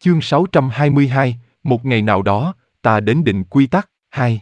Chương 622, một ngày nào đó, ta đến định quy tắc. 2.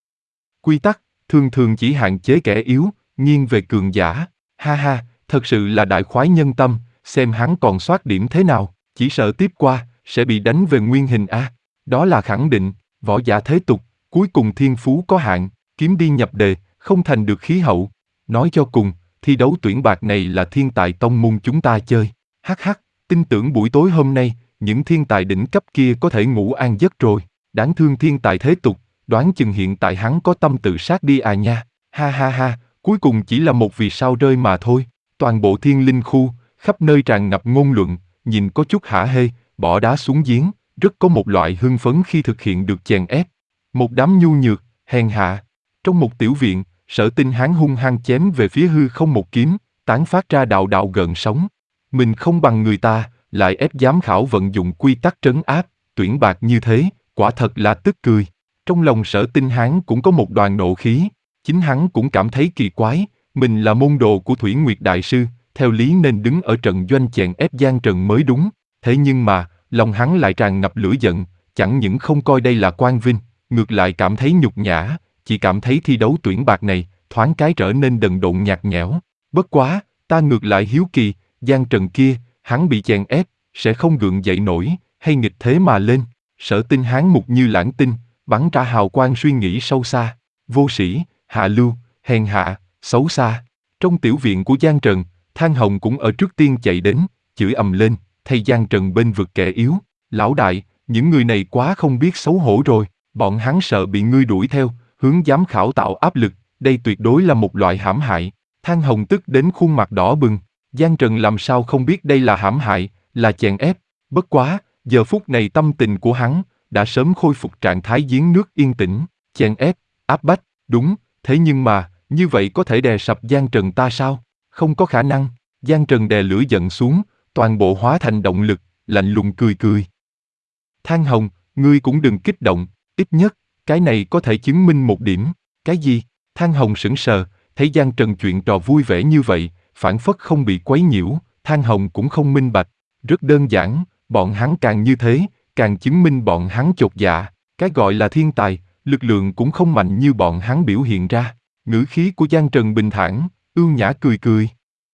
Quy tắc, thường thường chỉ hạn chế kẻ yếu, nghiêng về cường giả. Ha ha, thật sự là đại khoái nhân tâm, xem hắn còn soát điểm thế nào, chỉ sợ tiếp qua, sẽ bị đánh về nguyên hình a. Đó là khẳng định, võ giả thế tục, cuối cùng thiên phú có hạn, kiếm đi nhập đề, không thành được khí hậu. Nói cho cùng, thi đấu tuyển bạc này là thiên tài tông môn chúng ta chơi. Hắc hắc, tin tưởng buổi tối hôm nay, những thiên tài đỉnh cấp kia có thể ngủ an giấc rồi. Đáng thương thiên tài thế tục, đoán chừng hiện tại hắn có tâm tự sát đi à nha. Ha ha ha, cuối cùng chỉ là một vì sao rơi mà thôi. Toàn bộ thiên linh khu, khắp nơi tràn ngập ngôn luận, nhìn có chút hả hê, bỏ đá xuống giếng, rất có một loại hưng phấn khi thực hiện được chèn ép. Một đám nhu nhược, hèn hạ. Trong một tiểu viện, Sở Tinh Hán hung hăng chém về phía hư không một kiếm, tán phát ra đạo đạo gợn sóng. Mình không bằng người ta, lại ép giám khảo vận dụng quy tắc trấn áp, tuyển bạc như thế, quả thật là tức cười. Trong lòng Sở Tinh Hán cũng có một đoàn nộ khí, chính hắn cũng cảm thấy kỳ quái, mình là môn đồ của Thủy Nguyệt Đại Sư, theo lý nên đứng ở trận doanh chèn ép Giang Trần mới đúng, thế nhưng mà, lòng hắn lại tràn ngập lửa giận, chẳng những không coi đây là quang vinh, ngược lại cảm thấy nhục nhã, chỉ cảm thấy thi đấu tuyển bạc này, thoáng cái trở nên đần độn nhạt nhẽo. Bất quá, ta ngược lại hiếu kỳ, Giang Trần kia, hắn bị chèn ép, sẽ không gượng dậy nổi, hay nghịch thế mà lên. Sở Tinh Hán mục như lãng tinh, bắn ra hào quang suy nghĩ sâu xa, vô sĩ, hạ lưu, hèn hạ, xấu xa. Trong tiểu viện của Giang Trần, Thang Hồng cũng ở trước tiên chạy đến, chửi ầm lên, thay Giang Trần bên vực kẻ yếu. Lão đại, những người này quá không biết xấu hổ rồi, bọn hắn sợ bị ngươi đuổi theo, hướng giám khảo tạo áp lực, đây tuyệt đối là một loại hãm hại. Thang Hồng tức đến khuôn mặt đỏ bừng, Giang Trần làm sao không biết đây là hãm hại, là chèn ép. Bất quá, giờ phút này tâm tình của hắn đã sớm khôi phục trạng thái giếng nước yên tĩnh. Chèn ép, áp bách, đúng, thế nhưng mà, như vậy có thể đè sập Giang Trần ta sao? Không có khả năng. Giang Trần đè lửa giận xuống, toàn bộ hóa thành động lực, lạnh lùng cười cười. Thang Hồng, ngươi cũng đừng kích động, ít nhất, cái này có thể chứng minh một điểm. Cái gì? Thang Hồng sững sờ, thấy Giang Trần chuyện trò vui vẻ như vậy, phản phất không bị quấy nhiễu, Thang Hồng cũng không minh bạch. Rất đơn giản, bọn hắn càng như thế, càng chứng minh bọn hắn chột dạ. Cái gọi là thiên tài, lực lượng cũng không mạnh như bọn hắn biểu hiện ra. Ngữ khí của Giang Trần bình thản, ưu nhã cười cười.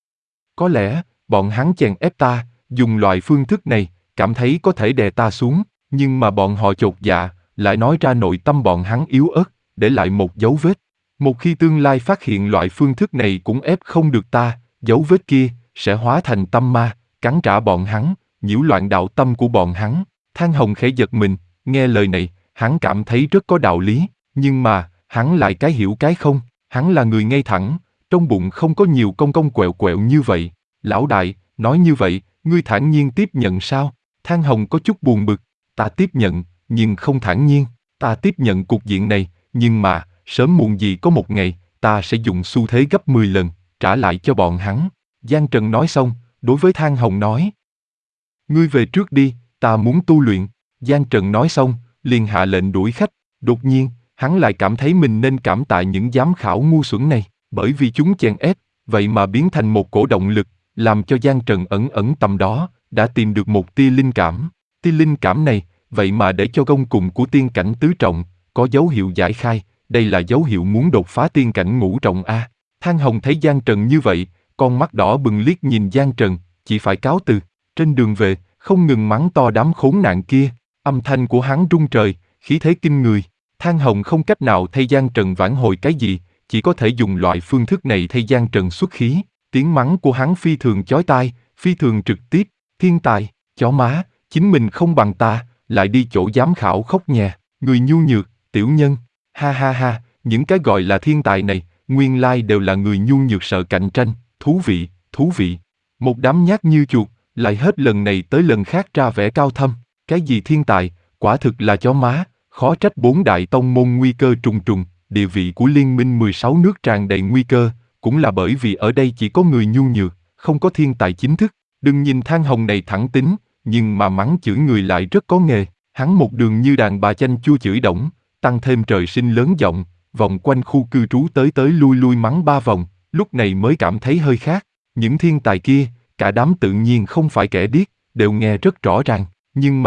Có lẽ, bọn hắn chèn ép ta, dùng loại phương thức này, cảm thấy có thể đè ta xuống, nhưng mà bọn họ chột dạ, lại nói ra nội tâm bọn hắn yếu ớt, để lại một dấu vết. Một khi tương lai phát hiện loại phương thức này cũng ép không được ta, dấu vết kia sẽ hóa thành tâm ma, cắn trả bọn hắn, nhiễu loạn đạo tâm của bọn hắn. Thang Hồng khẽ giật mình, nghe lời này, hắn cảm thấy rất có đạo lý, nhưng mà, hắn lại cái hiểu cái không, hắn là người ngay thẳng, trong bụng không có nhiều cong cong quẹo quẹo như vậy. Lão đại, nói như vậy, ngươi thản nhiên tiếp nhận sao? Thang Hồng có chút buồn bực, ta tiếp nhận, nhưng không thản nhiên, ta tiếp nhận cục diện này, nhưng mà, sớm muộn gì có một ngày, ta sẽ dùng xu thế gấp 10 lần, trả lại cho bọn hắn. Giang Trần nói xong, đối với Thang Hồng nói. Ngươi về trước đi, ta muốn tu luyện. Giang Trần nói xong, liền hạ lệnh đuổi khách. Đột nhiên, hắn lại cảm thấy mình nên cảm tạ những giám khảo ngu xuẩn này, bởi vì chúng chèn ép, vậy mà biến thành một cổ động lực, làm cho Giang Trần ẩn ẩn tầm đó, đã tìm được một tia linh cảm. Tia linh cảm này, vậy mà để cho gông cùng của tiên cảnh tứ trọng, có dấu hiệu giải khai, đây là dấu hiệu muốn đột phá tiên cảnh ngũ trọng A. Thang Hồng thấy Giang Trần như vậy, con mắt đỏ bừng liếc nhìn Giang Trần, chỉ phải cáo từ. Trên đường về, không ngừng mắng to đám khốn nạn kia, âm thanh của hắn rung trời, khí thế kinh người. Thang Hồng không cách nào thay Giang Trần vãn hồi cái gì, chỉ có thể dùng loại phương thức này thay Giang Trần xuất khí. Tiếng mắng của hắn phi thường chói tai, phi thường trực tiếp, thiên tài, chó má, chính mình không bằng ta, lại đi chỗ giám khảo khóc nhè, người nhu nhược, tiểu nhân. Ha ha ha, những cái gọi là thiên tài này, nguyên lai đều là người nhu nhược sợ cạnh tranh, thú vị, thú vị. Một đám nhát như chuột, lại hết lần này tới lần khác ra vẻ cao thâm, cái gì thiên tài, quả thực là chó má, khó trách bốn đại tông môn nguy cơ trùng trùng, địa vị của liên minh 16 nước tràn đầy nguy cơ, cũng là bởi vì ở đây chỉ có người nhu nhược, không có thiên tài chính thức. Đừng nhìn Thang Hồng này thẳng tính, nhưng mà mắng chửi người lại rất có nghề, hắn một đường như đàn bà chanh chua chửi đổng, tăng thêm trời sinh lớn giọng, vòng quanh khu cư trú tới tới lui lui mắng 3 vòng, lúc này mới cảm thấy hơi khác. Những thiên tài kia, cả đám tự nhiên không phải kẻ điếc, đều nghe rất rõ ràng, nhưng mà,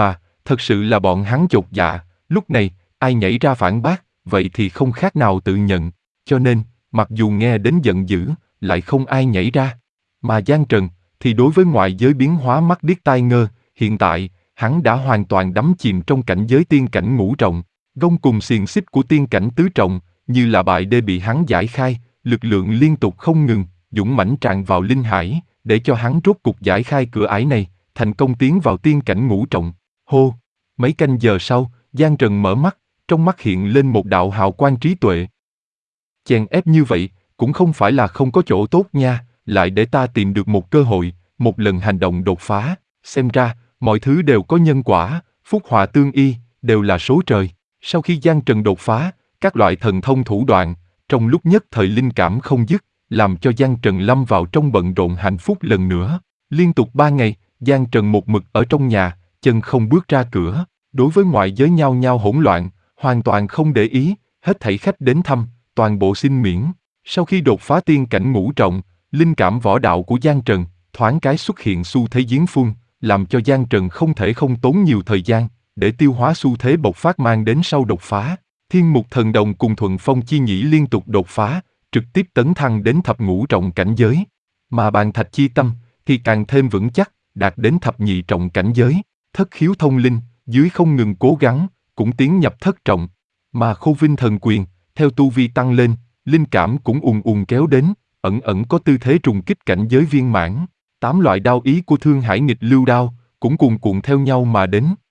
thật sự là bọn hắn chột dạ, lúc này, ai nhảy ra phản bác, vậy thì không khác nào tự nhận, cho nên, mặc dù nghe đến giận dữ, lại không ai nhảy ra. Mà Giang Trần, thì đối với ngoại giới biến hóa mắt điếc tai ngơ, hiện tại, hắn đã hoàn toàn đắm chìm trong cảnh giới tiên cảnh ngũ trọng, gông cùng xiềng xích của tiên cảnh tứ trọng, như là bại đê bị hắn giải khai, lực lượng liên tục không ngừng, dũng mãnh tràn vào linh hải, để cho hắn rốt cục giải khai cửa ải này, thành công tiến vào tiên cảnh ngũ trọng. Hô! Mấy canh giờ sau, Giang Trần mở mắt, trong mắt hiện lên một đạo hào quang trí tuệ. Chèn ép như vậy, cũng không phải là không có chỗ tốt nha, lại để ta tìm được một cơ hội, một lần hành động đột phá, xem ra, mọi thứ đều có nhân quả, phúc họa tương y, đều là số trời. Sau khi Giang Trần đột phá, các loại thần thông thủ đoạn, trong lúc nhất thời linh cảm không dứt, làm cho Giang Trần lâm vào trong bận rộn hạnh phúc lần nữa. Liên tục 3 ngày, Giang Trần một mực ở trong nhà, chân không bước ra cửa, đối với ngoại giới nhao nhao hỗn loạn, hoàn toàn không để ý, hết thảy khách đến thăm, toàn bộ xin miễn. Sau khi đột phá tiên cảnh ngũ trọng, linh cảm võ đạo của Giang Trần, thoáng cái xuất hiện xu thế giếng phun, làm cho Giang Trần không thể không tốn nhiều thời gian, để tiêu hóa xu thế bộc phát mang đến sau đột phá. Thiên Mục Thần Đồng cùng Thuận Phong Chi Nhĩ liên tục đột phá, trực tiếp tấn thăng đến thập ngũ trọng cảnh giới. Mà Bàn Thạch Chi Tâm, thì càng thêm vững chắc, đạt đến thập nhị trọng cảnh giới. Thất Khiếu Thông Linh, dưới không ngừng cố gắng, cũng tiến nhập thất trọng. Mà Khô Vinh Thần Quyền, theo tu vi tăng lên, linh cảm cũng ùn ùn kéo đến, ẩn ẩn có tư thế trùng kích cảnh giới viên mãn. 8 loại đao ý của Thương Hải Nghịch Lưu Đao, cũng cuồn cuộn theo nhau mà đến.